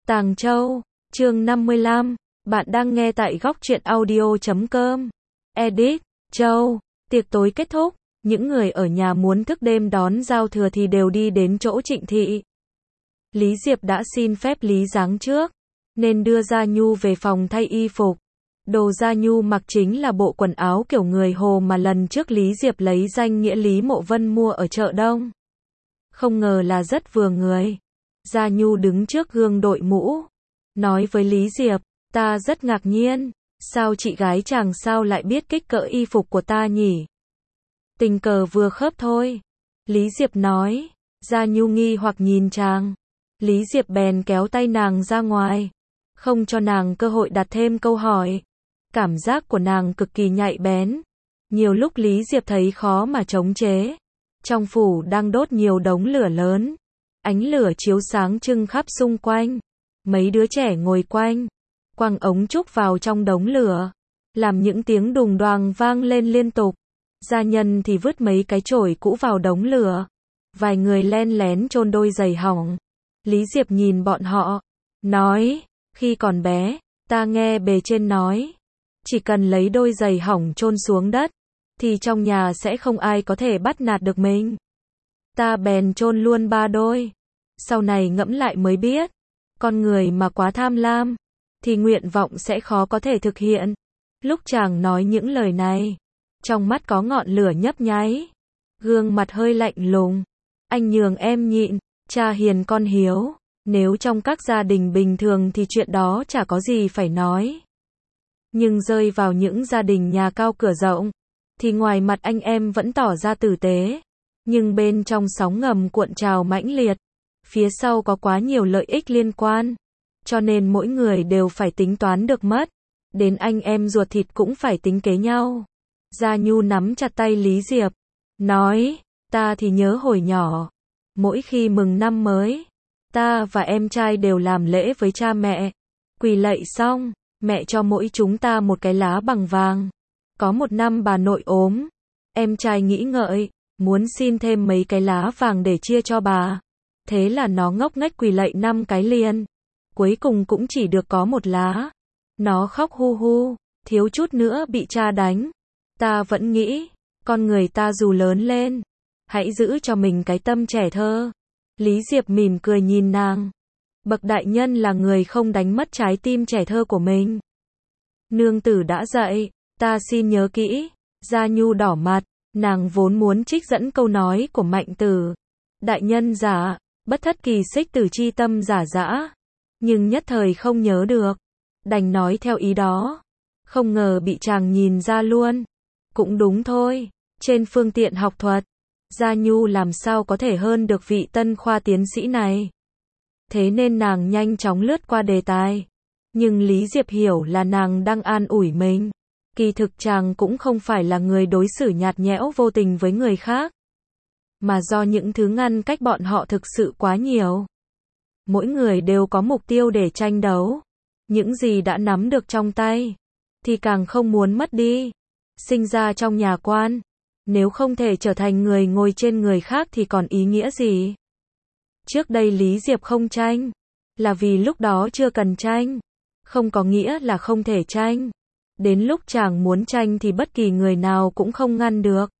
Tàng Châu, chương 55, bạn đang nghe tại góc truyện audio.com. Edit, Châu, tiệc tối kết thúc, những người ở nhà muốn thức đêm đón giao thừa thì đều đi đến chỗ Trịnh thị. Lý Diệp đã xin phép Lý Giáng trước, nên đưa Gia Nhu về phòng thay y phục. Đồ Gia Nhu mặc chính là bộ quần áo kiểu người Hồ mà lần trước Lý Diệp lấy danh nghĩa Lý Mộ Vân mua ở chợ Đông. Không ngờ là rất vừa người. Gia Nhu đứng trước gương đội mũ, nói với Lý Diệp, ta rất ngạc nhiên, sao chị gái chàng sao lại biết kích cỡ y phục của ta nhỉ? Tình cờ vừa khớp thôi. Lý Diệp nói. Gia Nhu nghi hoặc nhìn chàng. Lý Diệp bèn kéo tay nàng ra ngoài, không cho nàng cơ hội đặt thêm câu hỏi. Cảm giác của nàng cực kỳ nhạy bén. Nhiều lúc Lý Diệp thấy khó mà chống chế. Trong phủ đang đốt nhiều đống lửa lớn. Ánh lửa chiếu sáng trưng khắp xung quanh. Mấy đứa trẻ ngồi quanh, quăng ống trúc vào trong đống lửa, làm những tiếng đùng đoàng vang lên liên tục. Gia nhân thì vứt mấy cái chổi cũ vào đống lửa. Vài người len lén chôn đôi giày hỏng. Lý Diệp nhìn bọn họ, nói, khi còn bé, ta nghe bề trên nói, chỉ cần lấy đôi giày hỏng chôn xuống đất, thì trong nhà sẽ không ai có thể bắt nạt được mình. Ta bèn chôn luôn 3 đôi. Sau này ngẫm lại mới biết, con người mà quá tham lam, thì nguyện vọng sẽ khó có thể thực hiện. Lúc chàng nói những lời này, trong mắt có ngọn lửa nhấp nháy, gương mặt hơi lạnh lùng. Anh nhường em nhịn, cha hiền con hiếu. Nếu trong các gia đình bình thường thì chuyện đó chả có gì phải nói. Nhưng rơi vào những gia đình nhà cao cửa rộng, thì ngoài mặt anh em vẫn tỏ ra tử tế, nhưng bên trong sóng ngầm cuộn trào mãnh liệt. Phía sau có quá nhiều lợi ích liên quan, cho nên mỗi người đều phải tính toán được mất. Đến anh em ruột thịt cũng phải tính kế nhau. Gia Nhu nắm chặt tay Lý Diệp, nói, ta thì nhớ hồi nhỏ, mỗi khi mừng năm mới, ta và em trai đều làm lễ với cha mẹ. Quỳ lạy xong, mẹ cho mỗi chúng ta một cái lá bằng vàng. Có một năm bà nội ốm, em trai nghĩ ngợi, muốn xin thêm mấy cái lá vàng để chia cho bà. Thế là nó ngốc nghếch quỳ lạy 5 cái liền. Cuối cùng cũng chỉ được có một lá. Nó khóc hu hu, thiếu chút nữa bị cha đánh. Ta vẫn nghĩ, con người ta dù lớn lên, hãy giữ cho mình cái tâm trẻ thơ. Lý Diệp mỉm cười nhìn nàng. Bậc đại nhân là người không đánh mất trái tim trẻ thơ của mình. Nương tử đã dạy, ta xin nhớ kỹ. Gia Nhu đỏ mặt, nàng vốn muốn trích dẫn câu nói của Mạnh Tử. Đại nhân giả, bất thất kỳ xích tử chi tâm giả dã. Nhưng nhất thời không nhớ được, đành nói theo ý đó. Không ngờ bị chàng nhìn ra luôn. Cũng đúng thôi, trên phương tiện học thuật, Gia Nhu làm sao có thể hơn được vị tân khoa tiến sĩ này. Thế nên nàng nhanh chóng lướt qua đề tài. Nhưng Lý Diệp hiểu là nàng đang an ủi mình. Kỳ thực chàng cũng không phải là người đối xử nhạt nhẽo vô tình với người khác, mà do những thứ ngăn cách bọn họ thực sự quá nhiều. Mỗi người đều có mục tiêu để tranh đấu. Những gì đã nắm được trong tay, thì càng không muốn mất đi. Sinh ra trong nhà quan, nếu không thể trở thành người ngồi trên người khác thì còn ý nghĩa gì? Trước đây Lý Diệp không tranh, là vì lúc đó chưa cần tranh. Không có nghĩa là không thể tranh. Đến lúc chàng muốn tranh thì bất kỳ người nào cũng không ngăn được.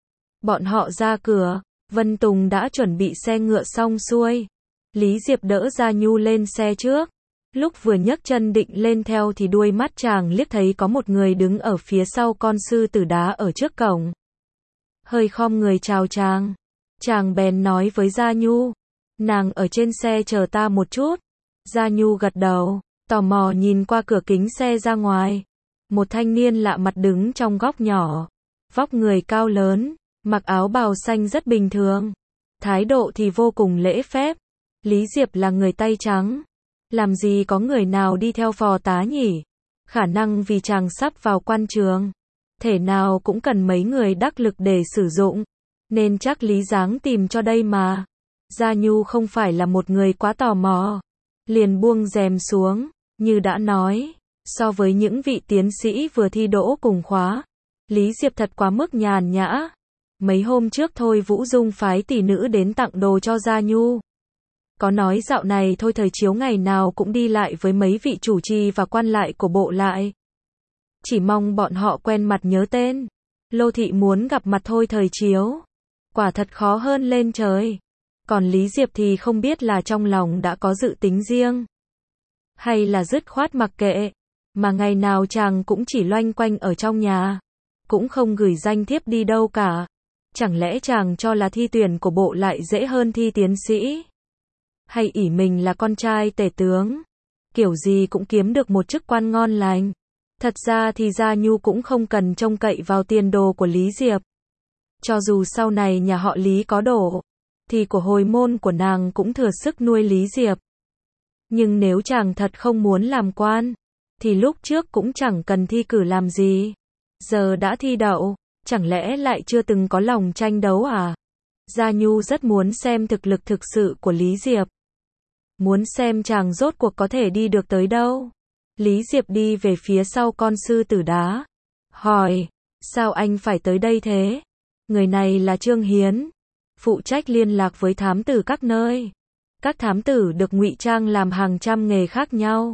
Bọn họ ra cửa, Vân Tùng đã chuẩn bị xe ngựa xong xuôi. Lý Diệp đỡ Gia Nhu lên xe trước. Lúc vừa nhấc chân định lên theo thì đuôi mắt chàng liếc thấy có một người đứng ở phía sau con sư tử đá ở trước cổng. Hơi khom người chào chàng. Chàng bèn nói với Gia Nhu, nàng ở trên xe chờ ta một chút. Gia Nhu gật đầu, tò mò nhìn qua cửa kính xe ra ngoài. Một thanh niên lạ mặt đứng trong góc nhỏ. Vóc người cao lớn, mặc áo bào xanh rất bình thường. Thái độ thì vô cùng lễ phép. Lý Diệp là người tay trắng. Làm gì có người nào đi theo phò tá nhỉ? Khả năng vì chàng sắp vào quan trường, thể nào cũng cần mấy người đắc lực để sử dụng. Nên chắc Lý Giáng tìm cho đây mà. Gia Nhu không phải là một người quá tò mò. Liền buông rèm xuống, như đã nói. So với những vị tiến sĩ vừa thi đỗ cùng khóa, Lý Diệp thật quá mức nhàn nhã. Mấy hôm trước thôi Vũ Dung phái tỷ nữ đến tặng đồ cho Gia Nhu. Có nói dạo này Thôi Thời Chiếu ngày nào cũng đi lại với mấy vị chủ trì và quan lại của bộ lại. Chỉ mong bọn họ quen mặt nhớ tên. Lô thị muốn gặp mặt Thôi Thời Chiếu. Quả thật khó hơn lên trời. Còn Lý Diệp thì không biết là trong lòng đã có dự tính riêng. Hay là dứt khoát mặc kệ. Mà ngày nào chàng cũng chỉ loanh quanh ở trong nhà. Cũng không gửi danh thiếp đi đâu cả. Chẳng lẽ chàng cho là thi tuyển của bộ lại dễ hơn thi tiến sĩ? Hay ỷ mình là con trai tể tướng? Kiểu gì cũng kiếm được một chức quan ngon lành. Thật ra thì Gia Nhu cũng không cần trông cậy vào tiền đồ của Lý Diệp. Cho dù sau này nhà họ Lý có đổ, thì của hồi môn của nàng cũng thừa sức nuôi Lý Diệp. Nhưng nếu chàng thật không muốn làm quan, thì lúc trước cũng chẳng cần thi cử làm gì. Giờ đã thi đậu, chẳng lẽ lại chưa từng có lòng tranh đấu à? Gia Nhu rất muốn xem thực lực thực sự của Lý Diệp. Muốn xem chàng rốt cuộc có thể đi được tới đâu. Lý Diệp đi về phía sau con sư tử đá. Hỏi, sao anh phải tới đây thế? Người này là Trương Hiến, phụ trách liên lạc với thám tử các nơi. Các thám tử được ngụy trang làm hàng trăm nghề khác nhau.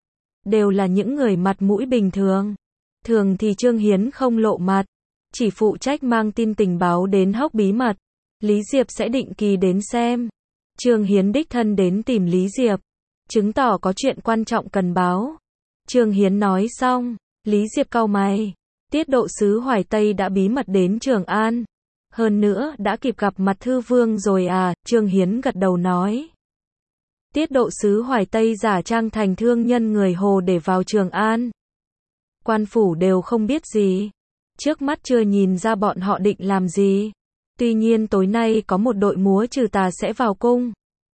Đều là những người mặt mũi bình thường. Thường thì Trương Hiến không lộ mặt, chỉ phụ trách mang tin tình báo đến hốc bí mật. Lý Diệp sẽ định kỳ đến xem. Trương Hiến đích thân đến tìm Lý Diệp, chứng tỏ có chuyện quan trọng cần báo. Trương Hiến nói xong, Lý Diệp cau mày. Tiết độ sứ Hoài Tây đã bí mật đến Trường An. Hơn nữa, đã kịp gặp mặt Thư Vương rồi à? Trương Hiến gật đầu nói. Tiết độ sứ Hoài Tây giả trang thành thương nhân người Hồ để vào Trường An. Quan phủ đều không biết gì. Trước mắt chưa nhìn ra bọn họ định làm gì. Tuy nhiên tối nay có một đội múa trừ tà sẽ vào cung.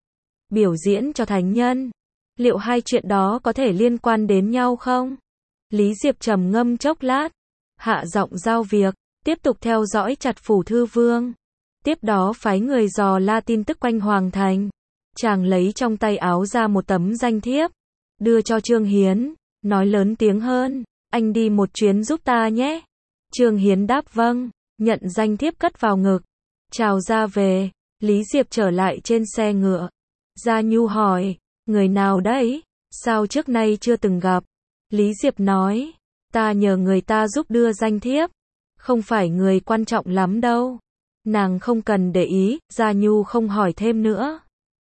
Biểu diễn cho thánh nhân. Liệu hai chuyện đó có thể liên quan đến nhau không? Lý Diệp trầm ngâm chốc lát. Hạ giọng giao việc. Tiếp tục theo dõi chặt phủ Thư Vương. Tiếp đó phái người dò la tin tức quanh Hoàng Thành. Chàng lấy trong tay áo ra một tấm danh thiếp. Đưa cho Trương Hiến. Nói lớn tiếng hơn. Anh đi một chuyến giúp ta nhé. Trương Hiến đáp vâng. Nhận danh thiếp cất vào ngực. Chào ra về. Lý Diệp trở lại trên xe ngựa. Gia Nhu hỏi. Người nào đấy? Sao trước nay chưa từng gặp? Lý Diệp nói. Ta nhờ người ta giúp đưa danh thiếp. Không phải người quan trọng lắm đâu. Nàng không cần để ý. Gia Nhu không hỏi thêm nữa.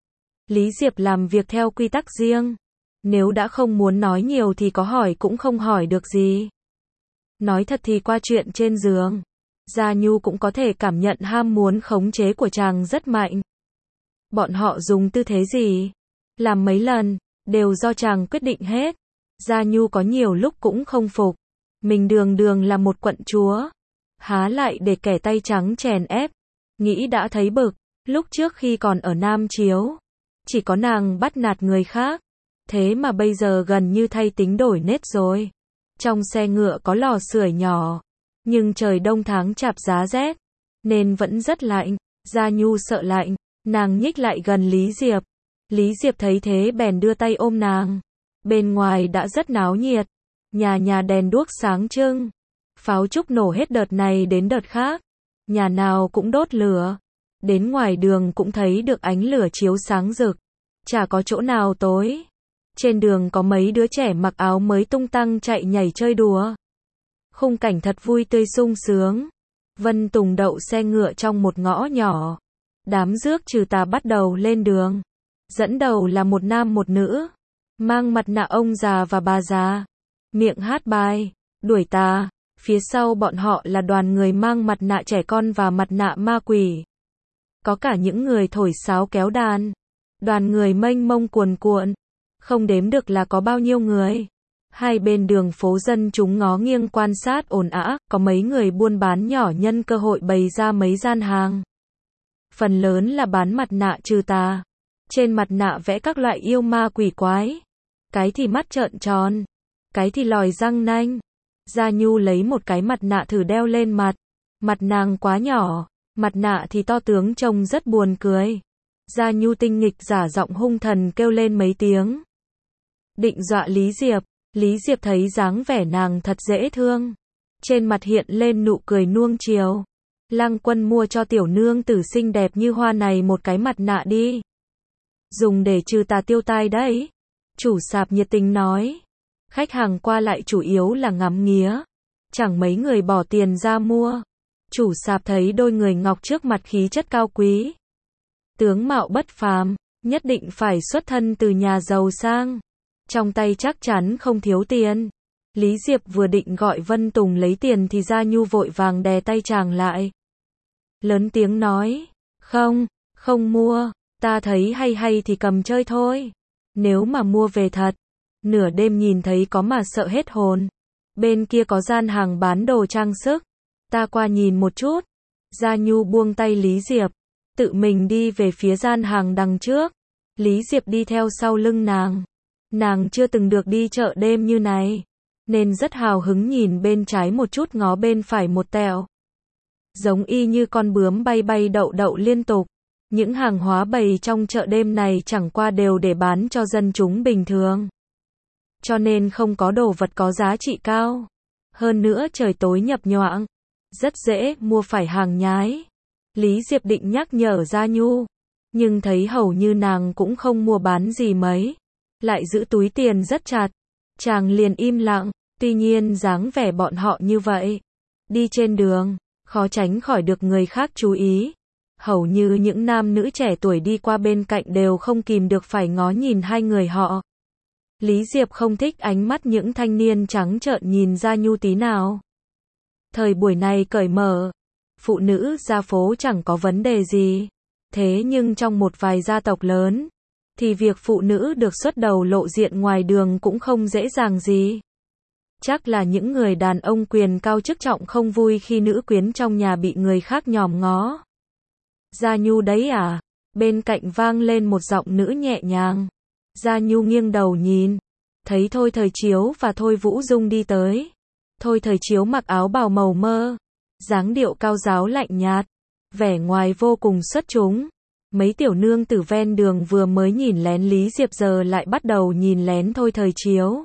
Lý Diệp làm việc theo quy tắc riêng. Nếu đã không muốn nói nhiều thì có hỏi cũng không hỏi được gì. Nói thật thì qua chuyện trên giường, Gia Nhu cũng có thể cảm nhận ham muốn khống chế của chàng rất mạnh. Bọn họ dùng tư thế gì, làm mấy lần, đều do chàng quyết định hết. Gia Nhu có nhiều lúc cũng không phục. Mình đường đường là một quận chúa, há lại để kẻ tay trắng chèn ép. Nghĩ đã thấy bực. Lúc trước khi còn ở Nam Chiếu, chỉ có nàng bắt nạt người khác. Thế mà bây giờ gần như thay tính đổi nết rồi. Trong xe ngựa có lò sưởi nhỏ, nhưng trời đông tháng chạp giá rét, nên vẫn rất lạnh. Gia Nhu sợ lạnh, nàng nhích lại gần Lý Diệp. Lý Diệp thấy thế bèn đưa tay ôm nàng. Bên ngoài đã rất náo nhiệt, nhà nhà đèn đuốc sáng trưng, pháo trúc nổ hết đợt này đến đợt khác, nhà nào cũng đốt lửa. Đến ngoài đường cũng thấy được ánh lửa chiếu sáng rực, chả có chỗ nào tối. Trên đường có mấy đứa trẻ mặc áo mới tung tăng chạy nhảy chơi đùa. Khung cảnh thật vui tươi sung sướng. Vân Tùng đậu xe ngựa trong một ngõ nhỏ. Đám rước trừ tà bắt đầu lên đường. Dẫn đầu là một nam một nữ, mang mặt nạ ông già và bà già, miệng hát bài, đuổi tà. Phía sau bọn họ là đoàn người mang mặt nạ trẻ con và mặt nạ ma quỷ. Có cả những người thổi sáo kéo đàn. Đoàn người mênh mông cuồn cuộn, không đếm được là có bao nhiêu người. Hai bên đường phố dân chúng ngó nghiêng quan sát ồn ào, có mấy người buôn bán nhỏ nhân cơ hội bày ra mấy gian hàng. Phần lớn là bán mặt nạ trừ tà. Trên mặt nạ vẽ các loại yêu ma quỷ quái. Cái thì mắt trợn tròn, cái thì lòi răng nanh. Gia Nhu lấy một cái mặt nạ thử đeo lên mặt. Mặt nàng quá nhỏ, mặt nạ thì to tướng trông rất buồn cười. Gia Nhu tinh nghịch giả giọng hung thần kêu lên mấy tiếng. Định dọa Lý Diệp. Lý Diệp thấy dáng vẻ nàng thật dễ thương. Trên mặt hiện lên nụ cười nuông chiều. Lang Quân mua cho tiểu nương tử xinh đẹp như hoa này một cái mặt nạ đi. dùng để trừ tà tiêu tai đấy. Chủ sạp nhiệt tình nói. Khách hàng qua lại chủ yếu là ngắm nghía, chẳng mấy người bỏ tiền ra mua. Chủ sạp thấy đôi người ngọc trước mặt khí chất cao quý, tướng mạo bất phàm, nhất định phải xuất thân từ nhà giàu sang, trong tay chắc chắn không thiếu tiền. Lý Diệp vừa định gọi Vân Tùng lấy tiền thì Gia Nhu vội vàng đè tay chàng lại. Lớn tiếng nói, không mua, ta thấy hay thì cầm chơi thôi. Nếu mà mua về thật, nửa đêm nhìn thấy có mà sợ hết hồn. Bên kia có gian hàng bán đồ trang sức, ta qua nhìn một chút. Gia Nhu buông tay Lý Diệp, tự mình đi về phía gian hàng đằng trước. Lý Diệp đi theo sau lưng nàng. Nàng chưa từng được đi chợ đêm như này, nên rất hào hứng nhìn bên trái một chút ngó bên phải một tẹo. Giống y như con bướm bay bay đậu đậu liên tục. Những hàng hóa bày trong chợ đêm này chẳng qua đều để bán cho dân chúng bình thường, cho nên không có đồ vật có giá trị cao. Hơn nữa trời tối nhập nhoạng, rất dễ mua phải hàng nhái. Lý Diệp định nhắc nhở Gia Nhu, nhưng thấy hầu như nàng cũng không mua bán gì mấy, lại giữ túi tiền rất chặt. Chàng liền im lặng. Tuy nhiên dáng vẻ bọn họ như vậy, đi trên đường, khó tránh khỏi được người khác chú ý. Hầu như những nam nữ trẻ tuổi đi qua bên cạnh đều không kìm được phải ngó nhìn hai người họ. Lý Diệp không thích ánh mắt những thanh niên trắng trợn nhìn Gia Nhu tí nào. Thời buổi này cởi mở, phụ nữ ra phố chẳng có vấn đề gì. Thế nhưng trong một vài gia tộc lớn, thì việc phụ nữ được xuất đầu lộ diện ngoài đường cũng không dễ dàng gì. Chắc là những người đàn ông quyền cao chức trọng không vui khi nữ quyến trong nhà bị người khác nhòm ngó. Gia Nhu đấy à? Bên cạnh vang lên một giọng nữ nhẹ nhàng. Gia Nhu nghiêng đầu nhìn, thấy Thôi Thời Chiếu và Thôi Vũ Dung đi tới. Thôi Thời Chiếu mặc áo bào màu mơ, dáng điệu cao giáo lạnh nhạt, vẻ ngoài vô cùng xuất chúng. Mấy tiểu nương tử ven đường vừa mới nhìn lén Lý Diệp giờ lại bắt đầu nhìn lén Thôi Thời Chiếu.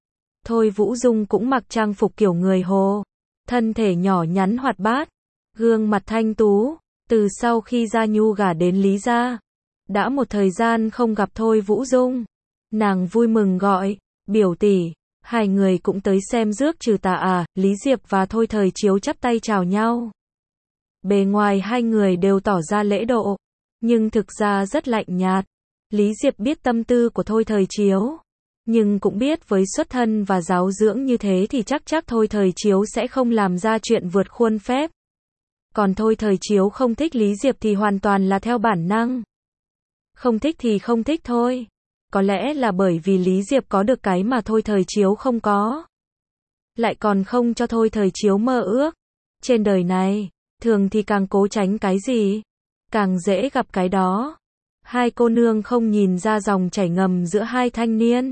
Thôi Vũ Dung cũng mặc trang phục kiểu người Hồ, thân thể nhỏ nhắn hoạt bát, gương mặt thanh tú. Từ sau khi Gia Nhu gả đến Lý gia, đã một thời gian không gặp Thôi Vũ Dung, nàng vui mừng gọi, biểu tỷ, hai người cũng tới xem rước trừ tà à. Lý Diệp và Thôi Thời Chiếu chắp tay chào nhau. Bề ngoài hai người đều tỏ ra lễ độ, nhưng thực ra rất lạnh nhạt. Lý Diệp biết tâm tư của Thôi Thời Chiếu, nhưng cũng biết với xuất thân và giáo dưỡng như thế thì chắc Thôi Thời Chiếu sẽ không làm ra chuyện vượt khuôn phép. Còn Thôi Thời Chiếu không thích Lý Diệp thì hoàn toàn là theo bản năng. Không thích thì không thích thôi. Có lẽ là bởi vì Lý Diệp có được cái mà Thôi Thời Chiếu không có. Lại còn không cho Thôi Thời Chiếu mơ ước. Trên đời này, thường thì càng cố tránh cái gì, càng dễ gặp cái đó. Hai cô nương không nhìn ra dòng chảy ngầm giữa hai thanh niên.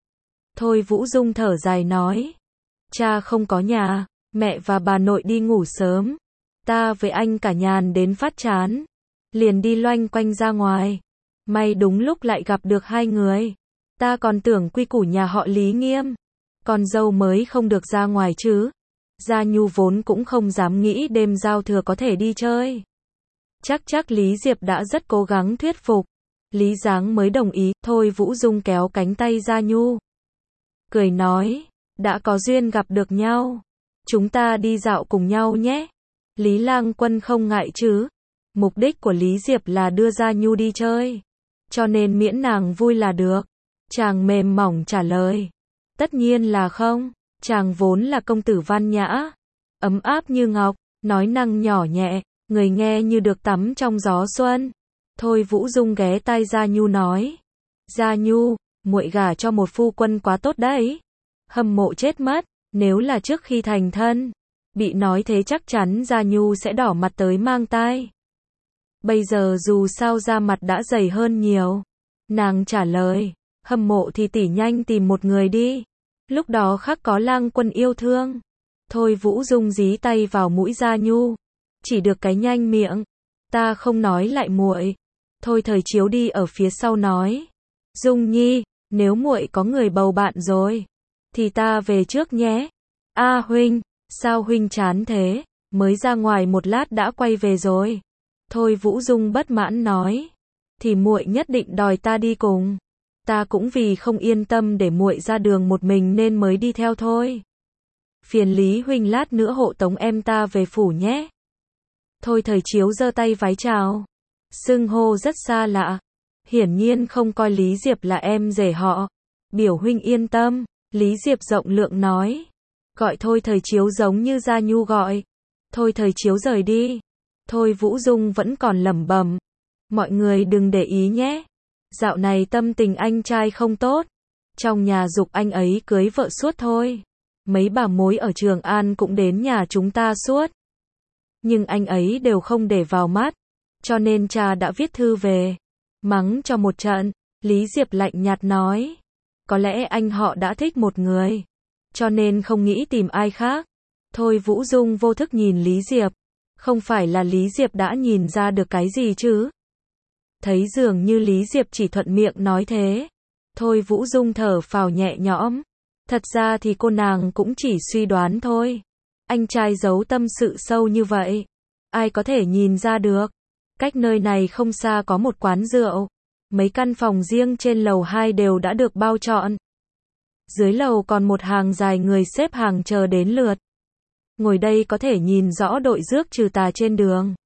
Thôi Vũ Dung thở dài nói, cha không có nhà, mẹ và bà nội đi ngủ sớm. Ta với anh cả nhàn đến phát chán, liền đi loanh quanh ra ngoài. May đúng lúc lại gặp được hai người. Ta còn tưởng quy củ nhà họ Lý nghiêm, con dâu mới không được ra ngoài chứ. Gia Nhu vốn cũng không dám nghĩ đêm giao thừa có thể đi chơi. Chắc Lý Diệp đã rất cố gắng thuyết phục, Lý Giáng mới đồng ý. Thôi Vũ Dung kéo cánh tay Gia Nhu, cười nói, đã có duyên gặp được nhau, chúng ta đi dạo cùng nhau nhé. Lý Lang Quân không ngại chứ. Mục đích của Lý Diệp là đưa Gia Nhu đi chơi, cho nên miễn nàng vui là được. Chàng mềm mỏng trả lời, tất nhiên là không. Chàng vốn là công tử văn nhã, ấm áp như ngọc, nói năng nhỏ nhẹ, người nghe như được tắm trong gió xuân. Thôi Vũ Dung ghé tai Gia Nhu nói, Gia Nhu, muội gả cho một phu quân quá tốt đấy. Hâm mộ chết mất. Nếu là trước khi thành thân, bị nói thế chắc chắn Gia Nhu sẽ đỏ mặt tới mang tai. Bây giờ dù sao da mặt đã dày hơn nhiều. Nàng trả lời, hâm mộ thì tỷ nhanh tìm một người đi, lúc đó khắc có Lang Quân yêu thương. Thôi Vũ Dung dí tay vào mũi Gia Nhu, chỉ được cái nhanh miệng, ta không nói lại muội. Thôi Thời Chiếu đi ở phía sau nói, Dung Nhi, nếu muội có người bầu bạn rồi, thì ta về trước nhé. A huynh, sao huynh chán thế, mới ra ngoài một lát đã quay về rồi. Thôi Vũ Dung bất mãn nói, thì muội nhất định đòi ta đi cùng. Ta cũng vì không yên tâm để muội ra đường một mình nên mới đi theo thôi. Phiền Lý huynh lát nữa hộ tống em ta về phủ nhé. Thôi Thời Chiếu giơ tay vái chào. Xưng hô rất xa lạ. Hiển nhiên không coi Lý Diệp là em rể họ. Biểu huynh yên tâm, Lý Diệp rộng lượng nói. Gọi Thôi Thời Chiếu giống như Gia Nhu gọi. Thôi Thời Chiếu rời đi. Thôi Vũ Dung vẫn còn lẩm bẩm. Mọi người đừng để ý nhé. Dạo này tâm tình anh trai không tốt. Trong nhà giục anh ấy cưới vợ suốt thôi. Mấy bà mối ở Trường An cũng đến nhà chúng ta suốt. Nhưng anh ấy đều không để vào mắt. Cho nên cha đã viết thư về. Mắng cho một trận. Lý Diệp lạnh nhạt nói. Có lẽ anh họ đã thích một người. Cho nên không nghĩ tìm ai khác. Thôi Vũ Dung vô thức nhìn Lý Diệp. Không phải là Lý Diệp đã nhìn ra được cái gì chứ? Thấy dường như Lý Diệp chỉ thuận miệng nói thế. Thôi Vũ Dung thở phào nhẹ nhõm. Thật ra thì cô nàng cũng chỉ suy đoán thôi. Anh trai giấu tâm sự sâu như vậy. Ai có thể nhìn ra được. Cách nơi này không xa có một quán rượu. Mấy căn phòng riêng trên lầu 2 đều đã được bao trọn. Dưới lầu còn một hàng dài người xếp hàng chờ đến lượt. Ngồi đây có thể nhìn rõ đội rước trừ tà trên đường.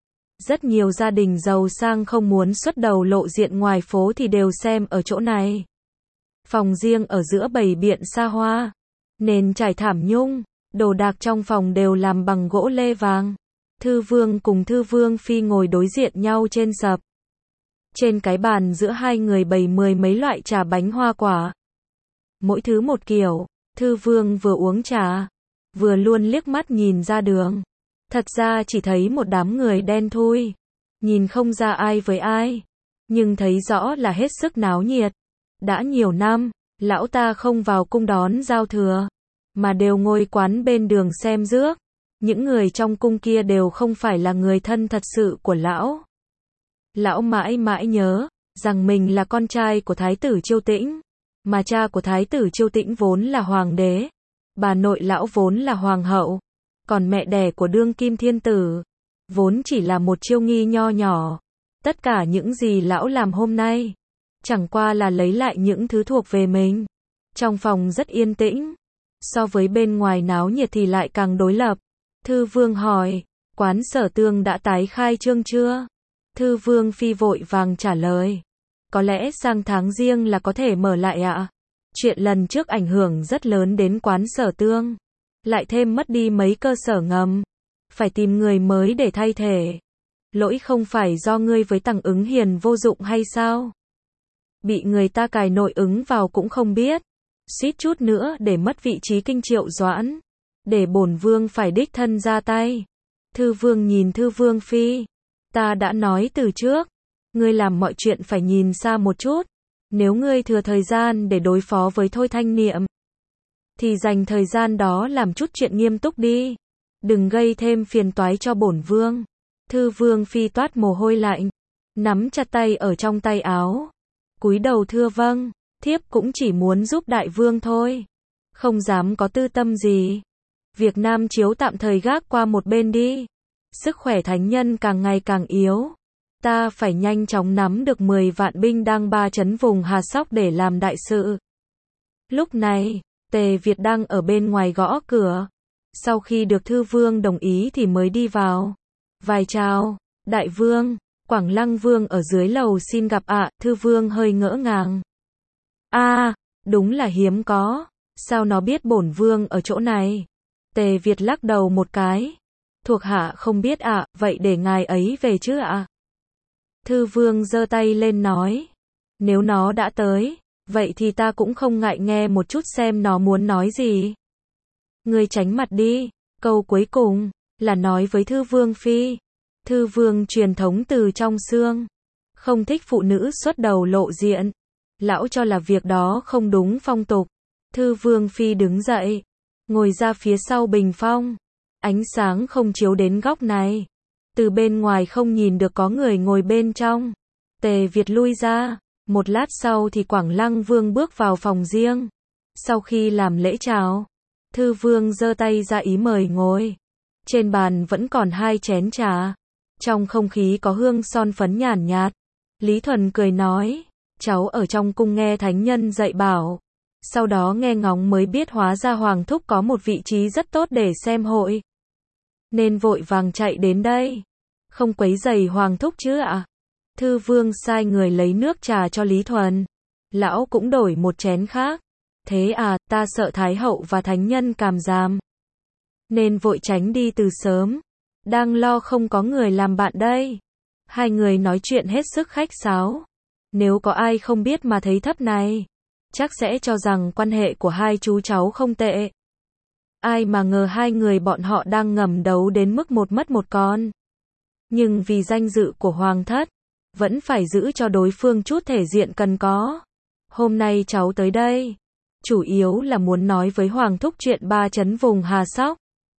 Rất nhiều gia đình giàu sang không muốn xuất đầu lộ diện ngoài phố thì đều xem ở chỗ này. Phòng riêng ở giữa bày biện xa hoa. Nền trải thảm nhung. Đồ đạc trong phòng đều làm bằng gỗ lê vàng. Thư Vương cùng Thư Vương Phi ngồi đối diện nhau trên sập. Trên cái bàn giữa hai người bày 10 mấy loại trà bánh hoa quả. Mỗi thứ một kiểu. Thư Vương vừa uống trà, vừa luôn liếc mắt nhìn ra đường. Thật ra chỉ thấy một đám người đen thui. Nhìn không ra ai với ai. Nhưng thấy rõ là hết sức náo nhiệt. Đã nhiều năm, lão ta không vào cung đón giao thừa. Mà đều ngồi quán bên đường xem rước. Những người trong cung kia đều không phải là người thân thật sự của lão. Lão mãi mãi nhớ rằng mình là con trai của Thái tử Chiêu Tĩnh. Mà cha của Thái tử Chiêu Tĩnh vốn là hoàng đế. Bà nội lão vốn là hoàng hậu. Còn mẹ đẻ của đương kim thiên tử vốn chỉ là một chiêu nghi nho nhỏ. Tất cả những gì lão làm hôm nay chẳng qua là lấy lại những thứ thuộc về mình. Trong phòng rất yên tĩnh. So với bên ngoài náo nhiệt thì lại càng đối lập. Thư Vương hỏi, quán Sở Tương đã tái khai trương chưa? Thư Vương Phi vội vàng trả lời. Có lẽ sang tháng riêng là có thể mở lại ạ. Chuyện lần trước ảnh hưởng rất lớn đến quán Sở Tương. Lại thêm mất đi mấy cơ sở ngầm. Phải tìm người mới để thay thế. Lỗi không phải do ngươi với Tằng Ứng Hiền vô dụng hay sao? Bị người ta cài nội ứng vào cũng không biết. Suýt chút nữa để mất vị trí kinh Triệu Doãn. Để bổn vương phải đích thân ra tay. Thư Vương nhìn Thư Vương Phi. Ta đã nói từ trước. Ngươi làm mọi chuyện phải nhìn xa một chút. Nếu ngươi thừa thời gian để đối phó với Thôi Thanh Niệm, thì dành thời gian đó làm chút chuyện nghiêm túc đi. Đừng gây thêm phiền toái cho bổn vương. Thư Vương Phi toát mồ hôi lạnh. Nắm chặt tay ở trong tay áo. Cúi đầu thưa vâng. Thiếp cũng chỉ muốn giúp đại vương thôi. Không dám có tư tâm gì. Việc Nam Chiếu tạm thời gác qua một bên đi. Sức khỏe thánh nhân càng ngày càng yếu. Ta phải nhanh chóng nắm được 10 vạn binh đang ba chấn vùng Hà Sóc để làm đại sự. Lúc này, Tề Việt đang ở bên ngoài gõ cửa. Sau khi được Thư Vương đồng ý thì mới đi vào. Vài chào, đại vương, Quảng Lăng Vương ở dưới lầu xin gặp ạ. Thư Vương hơi ngỡ ngàng. Đúng là hiếm có. Sao nó biết bổn vương ở chỗ này? Tề Việt lắc đầu một cái. Thuộc hạ không biết ạ, vậy để ngài ấy về chứ ạ? Thư Vương giơ tay lên nói. Nếu nó đã tới, vậy thì ta cũng không ngại nghe một chút xem nó muốn nói gì. Ngươi tránh mặt đi. Câu cuối cùng là nói với Thư Vương Phi. Thư Vương truyền thống từ trong xương. Không thích phụ nữ xuất đầu lộ diện. Lão cho là việc đó không đúng phong tục. Thư Vương Phi đứng dậy. Ngồi ra phía sau bình phong. Ánh sáng không chiếu đến góc này. Từ bên ngoài không nhìn được có người ngồi bên trong. Tề Việt lui ra. Một lát sau thì Quảng Lăng Vương bước vào phòng riêng. Sau khi làm lễ chào, Thư Vương giơ tay ra ý mời ngồi. Trên bàn vẫn còn 2 chén trà. Trong không khí có hương son phấn nhàn nhạt. Lý Thuần cười nói, cháu ở trong cung nghe thánh nhân dạy bảo. Sau đó nghe ngóng mới biết hóa ra Hoàng thúc có một vị trí rất tốt để xem hội. Nên vội vàng chạy đến đây. Không quấy rầy Hoàng thúc chứ ạ? Thư vương sai người lấy nước trà cho Lý Thuần. Lão cũng đổi một chén khác. Thế à, ta sợ Thái hậu và thánh nhân cảm giam. Nên vội tránh đi từ sớm. Đang lo không có người làm bạn đây. Hai người nói chuyện hết sức khách sáo. Nếu có ai không biết mà thấy thấp này, chắc sẽ cho rằng quan hệ của hai chú cháu không tệ. Ai mà ngờ hai người bọn họ đang ngầm đấu đến mức một mất một con. Nhưng vì danh dự của Hoàng thất, vẫn phải giữ cho đối phương chút thể diện cần có. Hôm nay cháu tới đây, chủ yếu là muốn nói với Hoàng thúc chuyện Ba Chấn vùng Hà Sóc.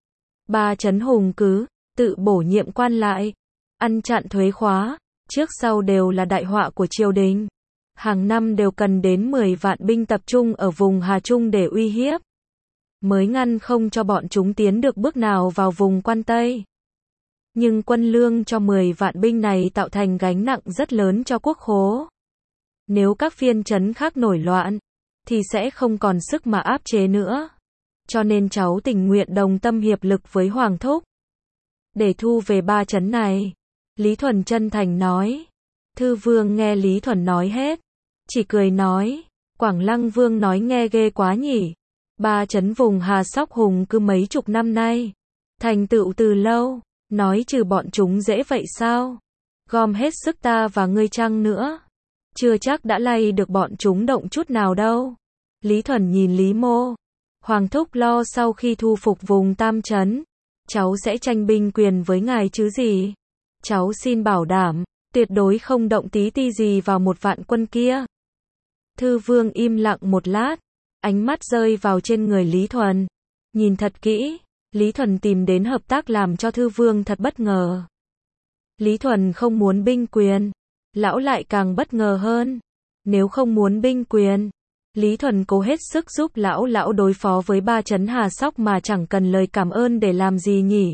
Ba Chấn Hùng cứ tự bổ nhiệm quan lại, ăn chặn thuế khóa, trước sau đều là đại họa của triều đình. Hàng năm đều cần đến 10 vạn binh tập trung ở vùng Hà Trung để uy hiếp, mới ngăn không cho bọn chúng tiến được bước nào vào vùng quan Tây. Nhưng quân lương cho 10 vạn binh này tạo thành gánh nặng rất lớn cho quốc khố. Nếu các phiên trấn khác nổi loạn, thì sẽ không còn sức mà áp chế nữa. Cho nên cháu tình nguyện đồng tâm hiệp lực với Hoàng thúc để thu về ba trấn này. Lý Thuần chân thành nói. Thư vương nghe Lý Thuần nói hết, chỉ cười nói, Quảng Lăng vương nói nghe ghê quá nhỉ. Ba trấn vùng Hà Sóc Hùng cứ mấy chục năm nay, thành tựu từ lâu, nói trừ bọn chúng dễ vậy sao? Gom hết sức ta và ngươi chăng nữa? Chưa chắc đã lay được bọn chúng động chút nào đâu. Lý Thuần nhìn Lý Mô. Hoàng thúc lo sau khi thu phục vùng Tam Trấn, cháu sẽ tranh binh quyền với ngài chứ gì. Cháu xin bảo đảm, tuyệt đối không động tí ti gì vào một vạn quân kia. Thư vương im lặng một lát, ánh mắt rơi vào trên người Lý Thuần. Nhìn thật kỹ, Lý Thuần tìm đến hợp tác làm cho Thư vương thật bất ngờ. Lý Thuần không muốn binh quyền, lão lại càng bất ngờ hơn. Nếu không muốn binh quyền, Lý Thuần cố hết sức giúp lão đối phó với ba trấn Hà Sóc mà chẳng cần lời cảm ơn để làm gì nhỉ.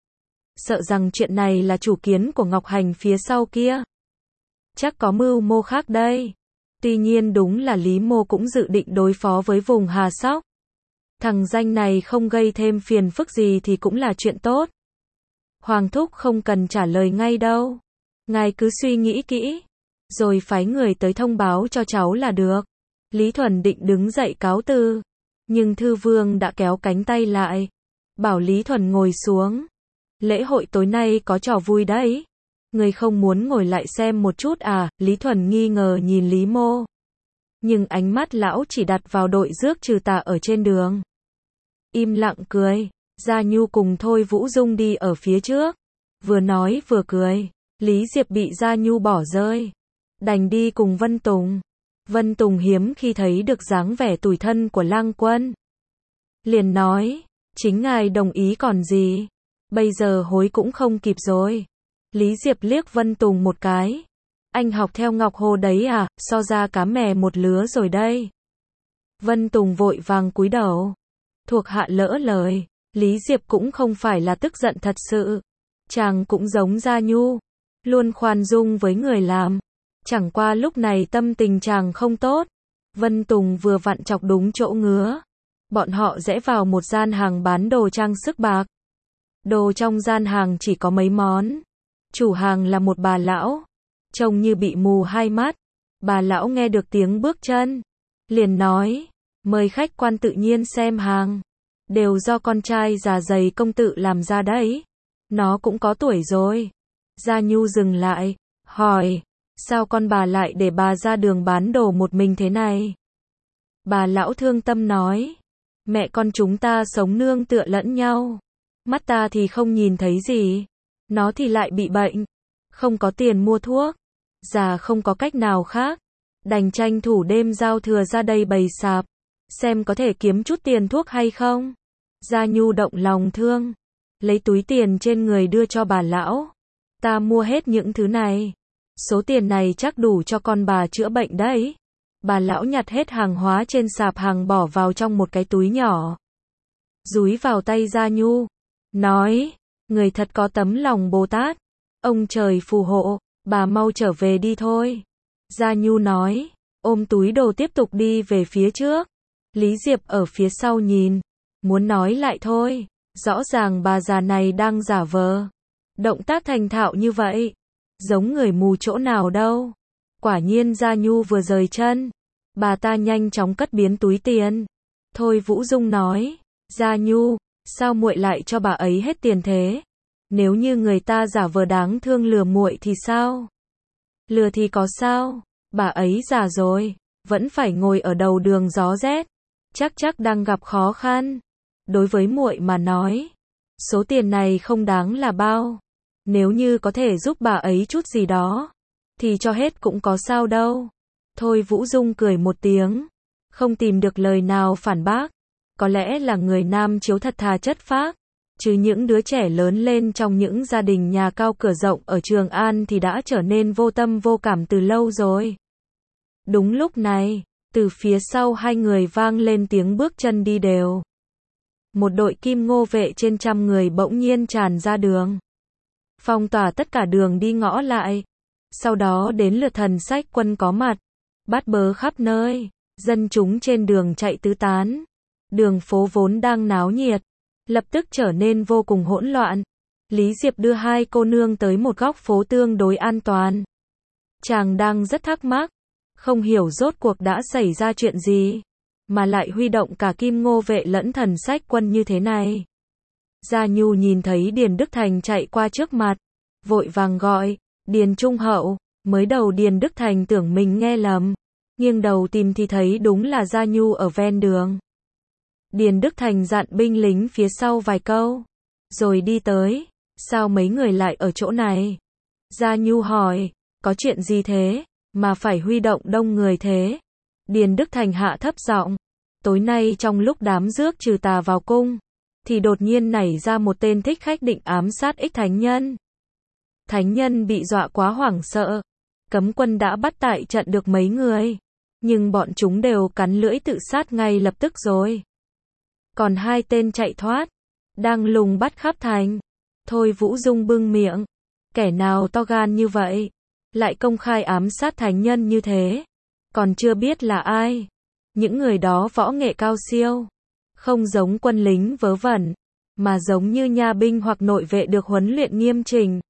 Sợ rằng chuyện này là chủ kiến của Ngọc Hành phía sau kia. Chắc có mưu mô khác đây. Tuy nhiên đúng là Lý Mô cũng dự định đối phó với vùng Hà Sóc. Thằng danh này không gây thêm phiền phức gì thì cũng là chuyện tốt. Hoàng thúc không cần trả lời ngay đâu. Ngài cứ suy nghĩ kỹ, rồi phái người tới thông báo cho cháu là được. Lý Thuần định đứng dậy cáo từ, nhưng Thư vương đã kéo cánh tay lại, bảo Lý Thuần ngồi xuống. Lễ hội tối nay có trò vui đấy. Người không muốn ngồi lại xem một chút à? Lý Thuần nghi ngờ nhìn Lý Mô. Nhưng ánh mắt lão chỉ đặt vào đội rước trừ tà ở trên đường. Im lặng cười. Gia Nhu cùng Thôi Vũ Dung đi ở phía trước. Vừa nói vừa cười. Lý Diệp bị Gia Nhu bỏ rơi, đành đi cùng Vân Tùng. Vân Tùng hiếm khi thấy được dáng vẻ tủi thân của Lang Quân. Liền nói, chính ngài đồng ý còn gì. Bây giờ hối cũng không kịp rồi. Lý Diệp liếc Vân Tùng một cái. Anh học theo Ngọc Hồ đấy à, so ra cá mè một lứa rồi đây. Vân Tùng vội vàng cúi đầu. Thuộc hạ lỡ lời. Lý Diệp cũng không phải là tức giận thật sự. Chàng cũng giống Gia Nhu, luôn khoan dung với người làm. Chẳng qua lúc này tâm tình chàng không tốt. Vân Tùng vừa vặn chọc đúng chỗ ngứa. Bọn họ rẽ vào một gian hàng bán đồ trang sức bạc. Đồ trong gian hàng chỉ có mấy món. Chủ hàng là một bà lão, trông như bị mù hai mắt. Bà lão nghe được tiếng bước chân, liền nói, mời khách quan tự nhiên xem hàng. Đều do con trai già dày công tử làm ra đấy. Nó cũng có tuổi rồi. Gia Nhu dừng lại, hỏi, sao con bà lại để bà ra đường bán đồ một mình thế này? Bà lão thương tâm nói, mẹ con chúng ta sống nương tựa lẫn nhau. Mắt ta thì không nhìn thấy gì, nó thì lại bị bệnh, không có tiền mua thuốc. Già không có cách nào khác, đành tranh thủ đêm giao thừa ra đây bày sạp, xem có thể kiếm chút tiền thuốc hay không. Gia Nhu động lòng thương, lấy túi tiền trên người đưa cho bà lão. Ta mua hết những thứ này, số tiền này chắc đủ cho con bà chữa bệnh đấy. Bà lão nhặt hết hàng hóa trên sạp hàng bỏ vào trong một cái túi nhỏ, dúi vào tay Gia Nhu, nói, người thật có tấm lòng Bồ Tát, ông trời phù hộ. bà mau trở về đi thôi. Gia Nhu nói, ôm túi đồ tiếp tục đi về phía trước. Lý Diệp ở phía sau nhìn, muốn nói lại thôi, rõ ràng bà già này đang giả vờ. Động tác thành thạo như vậy, giống người mù chỗ nào đâu. Quả nhiên Gia Nhu vừa rời chân, bà ta nhanh chóng cất biến túi tiền. Thôi Vũ Dung nói, Gia Nhu, sao muội lại cho bà ấy hết tiền thế? Nếu như người ta giả vờ đáng thương lừa muội thì sao? Lừa thì có sao? Bà ấy già rồi, vẫn phải ngồi ở đầu đường gió rét, chắc đang gặp khó khăn. Đối với muội mà nói, số tiền này không đáng là bao. Nếu như có thể giúp bà ấy chút gì đó, thì cho hết cũng có sao đâu. Thôi Vũ Dung cười một tiếng, không tìm được lời nào phản bác. Có lẽ là người nam chiếu thật thà chất phác, chứ những đứa trẻ lớn lên trong những gia đình nhà cao cửa rộng ở Trường An thì đã trở nên vô tâm vô cảm từ lâu rồi. Đúng lúc này, từ phía sau hai người vang lên tiếng bước chân đi đều. Một đội kim ngô vệ trên 100 người bỗng nhiên tràn ra đường, phong tỏa tất cả đường đi ngõ lại. Sau đó đến lượt Thần Sách Quân có mặt, bắt bớ khắp nơi, dân chúng trên đường chạy tứ tán. Đường phố vốn đang náo nhiệt, lập tức trở nên vô cùng hỗn loạn. Lý Diệp đưa hai cô nương tới một góc phố tương đối an toàn. Chàng đang rất thắc mắc, không hiểu rốt cuộc đã xảy ra chuyện gì, mà lại huy động cả kim ngô vệ lẫn Thần Sách Quân như thế này. Gia Nhu nhìn thấy Điền Đức Thành chạy qua trước mặt, vội vàng gọi, Điền Trung Hậu. Mới đầu Điền Đức Thành tưởng mình nghe lầm, nghiêng đầu tìm thì thấy đúng là Gia Nhu ở ven đường. Điền Đức Thành dặn binh lính phía sau vài câu, rồi đi tới. Sao mấy người lại ở chỗ này? Gia Nhu hỏi, có chuyện gì thế, mà phải huy động đông người thế? Điền Đức Thành hạ thấp giọng, tối nay trong lúc đám rước trừ tà vào cung, thì đột nhiên nảy ra một tên thích khách định ám sát Ích Thánh Nhân. Thánh Nhân bị dọa quá hoảng sợ, cấm quân đã bắt tại trận được mấy người, nhưng bọn chúng đều cắn lưỡi tự sát ngay lập tức rồi. Còn hai tên chạy thoát, đang lùng bắt khắp thành. Thôi Vũ Dung bưng miệng, kẻ nào to gan như vậy, lại công khai ám sát thánh nhân như thế, còn chưa biết là ai. Những người đó võ nghệ cao siêu, không giống quân lính vớ vẩn, mà giống như nha binh hoặc nội vệ được huấn luyện nghiêm chỉnh.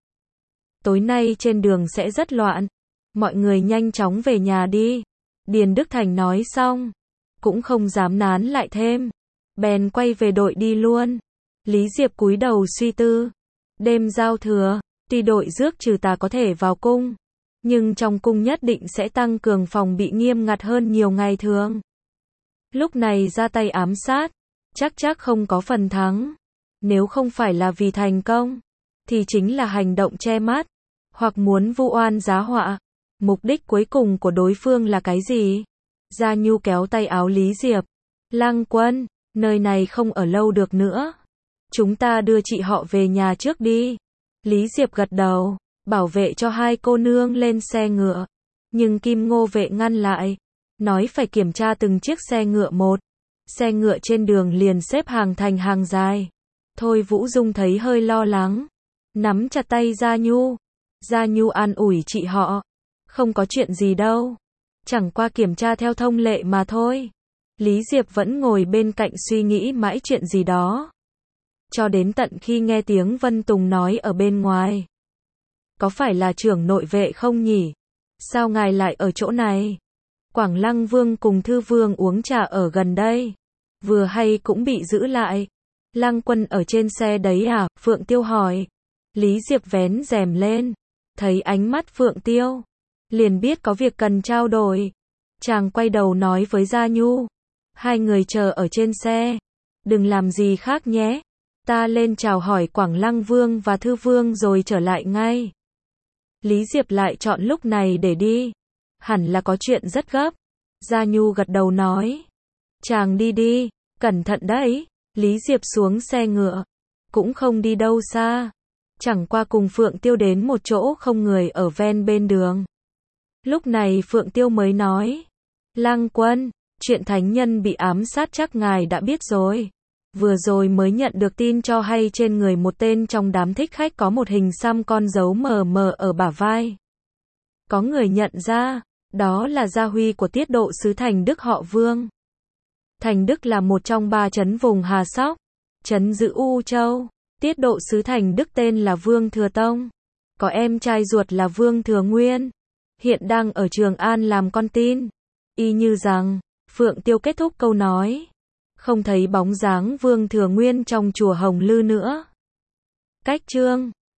Tối nay trên đường sẽ rất loạn, mọi người nhanh chóng về nhà đi. Điền Đức Thành nói xong, cũng không dám nán lại thêm, bèn quay về đội đi luôn. Lý Diệp cúi đầu suy tư. Đêm giao thừa, tuy đội rước trừ tà có thể vào cung, nhưng trong cung nhất định sẽ tăng cường phòng bị nghiêm ngặt hơn nhiều ngày thường. Lúc này ra tay ám sát, chắc không có phần thắng. Nếu không phải là vì thành công, thì chính là hành động che mắt, hoặc muốn vu oan giá họa. Mục đích cuối cùng của đối phương là cái gì? Gia Nhu kéo tay áo Lý Diệp. Lăng Quân, nơi này không ở lâu được nữa. Chúng ta đưa chị họ về nhà trước đi. Lý Diệp gật đầu, bảo vệ cho hai cô nương lên xe ngựa. Nhưng Kim Ngô vệ ngăn lại, nói phải kiểm tra từng chiếc xe ngựa một. Xe ngựa trên đường liền xếp hàng thành hàng dài. Thôi Vũ Dung thấy hơi lo lắng, nắm chặt tay Gia Nhu. Gia Nhu an ủi chị họ, không có chuyện gì đâu, chẳng qua kiểm tra theo thông lệ mà thôi. Lý Diệp vẫn ngồi bên cạnh suy nghĩ mãi chuyện gì đó, cho đến tận khi nghe tiếng Vân Tùng nói ở bên ngoài. Có phải là trưởng nội vệ không nhỉ? Sao ngài lại ở chỗ này? Quảng Lăng Vương cùng Thư Vương uống trà ở gần đây, vừa hay cũng bị giữ lại. Lăng Quân ở trên xe đấy à? Phượng Tiêu hỏi. Lý Diệp vén rèm lên, thấy ánh mắt Phượng Tiêu, liền biết có việc cần trao đổi. Chàng quay đầu nói với Gia Nhu, hai người chờ ở trên xe, đừng làm gì khác nhé. Ta lên chào hỏi Quảng Lăng Vương và Thư Vương rồi trở lại ngay. Lý Diệp lại chọn lúc này để đi, hẳn là có chuyện rất gấp. Gia Nhu gật đầu nói, chàng đi đi, cẩn thận đấy. Lý Diệp xuống xe ngựa, cũng không đi đâu xa, chẳng qua cùng Phượng Tiêu đến một chỗ không người ở ven bên đường. Lúc này Phượng Tiêu mới nói, Lăng Quân, chuyện thánh nhân bị ám sát chắc ngài đã biết rồi. Vừa rồi mới nhận được tin cho hay trên người một tên trong đám thích khách có một hình xăm con dấu mờ mờ ở bả vai. Có người nhận ra, đó là gia huy của tiết độ sứ Thành Đức họ Vương. Thành Đức là một trong 3 trấn vùng Hà Sóc, trấn giữ U Châu. Tiết độ sứ Thành Đức tên là Vương Thừa Tông, có em trai ruột là Vương Thừa Nguyên, hiện đang ở Trường An làm con tin. Y như rằng, Phượng Tiêu kết thúc câu nói, không thấy bóng dáng Vương Thừa Nguyên trong chùa Hồng Lư nữa. Cách chương